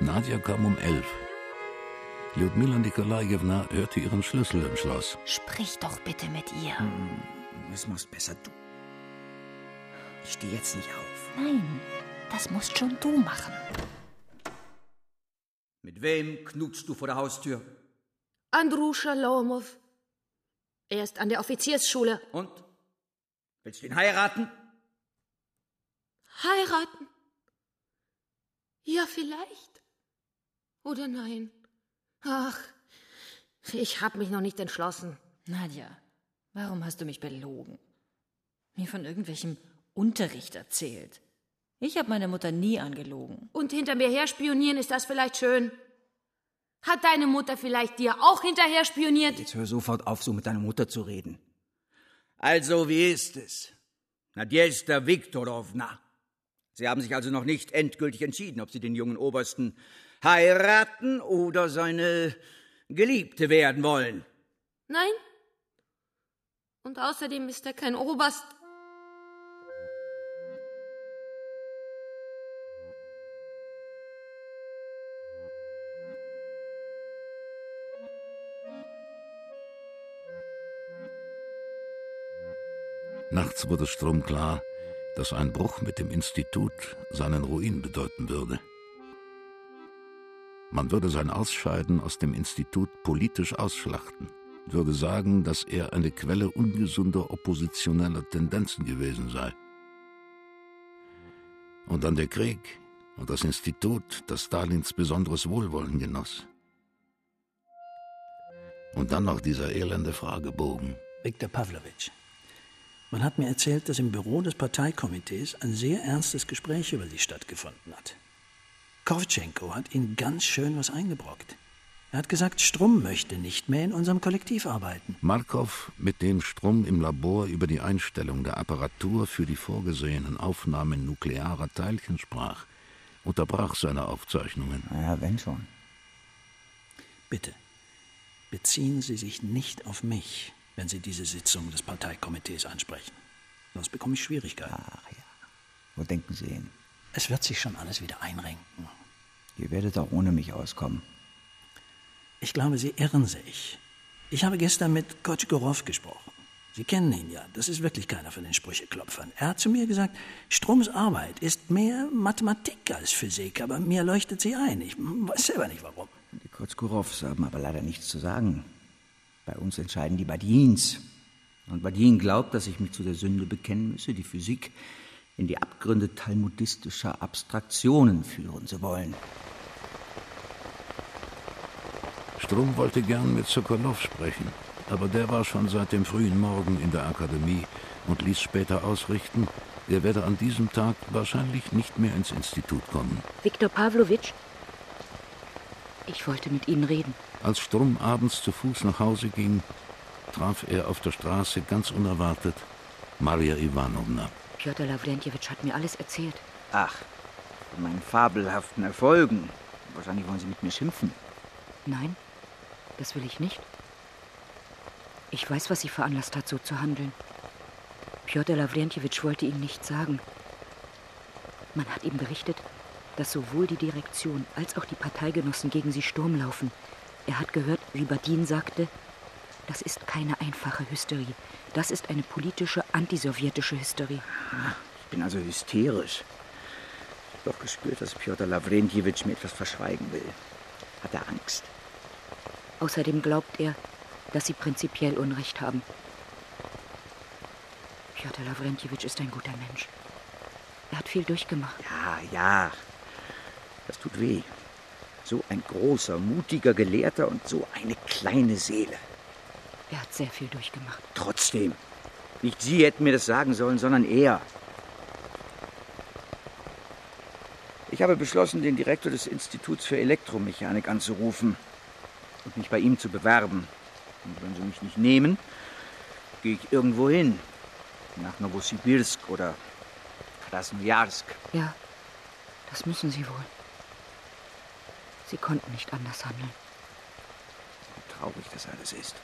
Nadja kam um 11. Ljudmila Nikolajewna hörte ihren Schlüssel im Schloss. Sprich doch bitte mit ihr. Das machst besser du. Ich stehe jetzt nicht auf. Nein, das musst schon du machen. Mit wem knutschst du vor der Haustür? Andruscha Lomov. Er ist an der Offiziersschule. Und? Willst du ihn heiraten? Heiraten? Ja, vielleicht. Oder nein? Ach, ich habe mich noch nicht entschlossen. Nadja, warum hast du mich belogen? Mir von irgendwelchem Unterricht erzählt. Ich habe meine Mutter nie angelogen. Und hinter mir her spionieren, ist das vielleicht schön? Hat deine Mutter vielleicht dir auch hinterher spioniert? Jetzt hör sofort auf, so mit deiner Mutter zu reden. Also, wie ist es? Nadjesta Viktorowna. Sie haben sich also noch nicht endgültig entschieden, ob Sie den jungen Obersten heiraten oder seine Geliebte werden wollen. Nein. Und außerdem ist er kein Oberst. Nachts wurde Strom klar, dass ein Bruch mit dem Institut seinen Ruin bedeuten würde. Man würde sein Ausscheiden aus dem Institut politisch ausschlachten, würde sagen, dass er eine Quelle ungesunder oppositioneller Tendenzen gewesen sei. Und dann der Krieg und das Institut, das Stalins besonderes Wohlwollen genoss. Und dann noch dieser elende Fragebogen. Viktor Pawlowitsch, man hat mir erzählt, dass im Büro des Parteikomitees ein sehr ernstes Gespräch über Sie stattgefunden hat. Kowtschenko hat Ihnen ganz schön was eingebrockt. Er hat gesagt, Strum möchte nicht mehr in unserem Kollektiv arbeiten. Markow, mit dem Strum im Labor über die Einstellung der Apparatur für die vorgesehenen Aufnahmen nuklearer Teilchen sprach, unterbrach seine Aufzeichnungen. Ja, wenn schon. Bitte, beziehen Sie sich nicht auf mich, wenn Sie diese Sitzung des Parteikomitees ansprechen. Sonst bekomme ich Schwierigkeiten. Ach ja, wo denken Sie hin? Es wird sich schon alles wieder einrenken. Ihr werdet auch ohne mich auskommen. Ich glaube, Sie irren sich. Ich habe gestern mit Kotschkorow gesprochen. Sie kennen ihn ja, das ist wirklich keiner von den Sprücheklopfern. Er hat zu mir gesagt, Strums Arbeit ist mehr Mathematik als Physik, aber mir leuchtet sie ein. Ich weiß selber nicht, warum. Die Kotschkorows haben aber leider nichts zu sagen. Bei uns entscheiden die Badins. Und Badin glaubt, dass ich mich zu der Sünde bekennen müsse, die Physik in die Abgründe talmudistischer Abstraktionen führen zu wollen. Strum wollte gern mit Sokolow sprechen, aber der war schon seit dem frühen Morgen in der Akademie und ließ später ausrichten, er werde an diesem Tag wahrscheinlich nicht mehr ins Institut kommen. Viktor Pawlowitsch, ich wollte mit Ihnen reden. Als Strum abends zu Fuß nach Hause ging, traf er auf der Straße ganz unerwartet Maria Iwanowna. Pjotr Lawrentjewitsch hat mir alles erzählt. Ach, von meinen fabelhaften Erfolgen. Wahrscheinlich wollen Sie mit mir schimpfen. Nein, das will ich nicht. Ich weiß, was Sie veranlasst hat, so zu handeln. Pjotr Lawrentjewitsch wollte Ihnen nichts sagen. Man hat ihm berichtet, dass sowohl die Direktion als auch die Parteigenossen gegen Sie Sturm laufen. Er hat gehört, wie Badin sagte, das ist keine einfache Hysterie. Das ist eine politische, antisowjetische Hysterie. Ich bin also hysterisch. Ich habe doch gespürt, dass Pjotr Lawrentjewitsch mir etwas verschweigen will. Hat er Angst? Außerdem glaubt er, dass Sie prinzipiell Unrecht haben. Pjotr Lawrentjewitsch ist ein guter Mensch. Er hat viel durchgemacht. Ja. Das tut weh. So ein großer, mutiger Gelehrter und so eine kleine Seele. Er hat sehr viel durchgemacht. Trotzdem. Nicht Sie hätten mir das sagen sollen, sondern er. Ich habe beschlossen, den Direktor des Instituts für Elektromechanik anzurufen und mich bei ihm zu bewerben. Und wenn Sie mich nicht nehmen, gehe ich irgendwo hin. Nach Novosibirsk oder Krasnojarsk. Ja, das müssen Sie wohl. Sie konnten nicht anders handeln. Wie traurig das alles ist.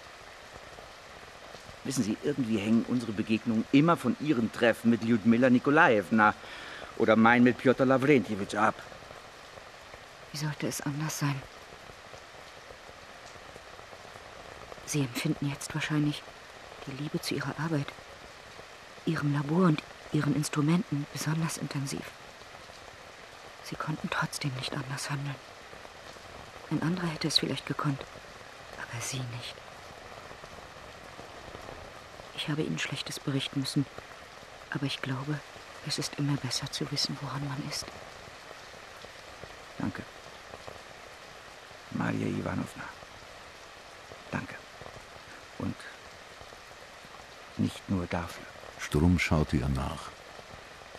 Wissen Sie, irgendwie hängen unsere Begegnungen immer von Ihren Treffen mit Ljudmila Nikolajewna oder meinen mit Pjotr Lawrentjewitsch ab. Wie sollte es anders sein? Sie empfinden jetzt wahrscheinlich die Liebe zu ihrer Arbeit, ihrem Labor und ihren Instrumenten besonders intensiv. Sie konnten trotzdem nicht anders handeln. Ein anderer hätte es vielleicht gekonnt, aber Sie nicht. Ich habe Ihnen Schlechtes berichten müssen, aber ich glaube, es ist immer besser zu wissen, woran man ist. Danke. Maria Ivanovna. Danke. Und nicht nur dafür. Stumm schaute ihr nach.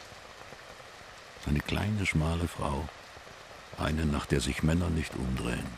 Eine kleine, schmale Frau. Eine, nach der sich Männer nicht umdrehen.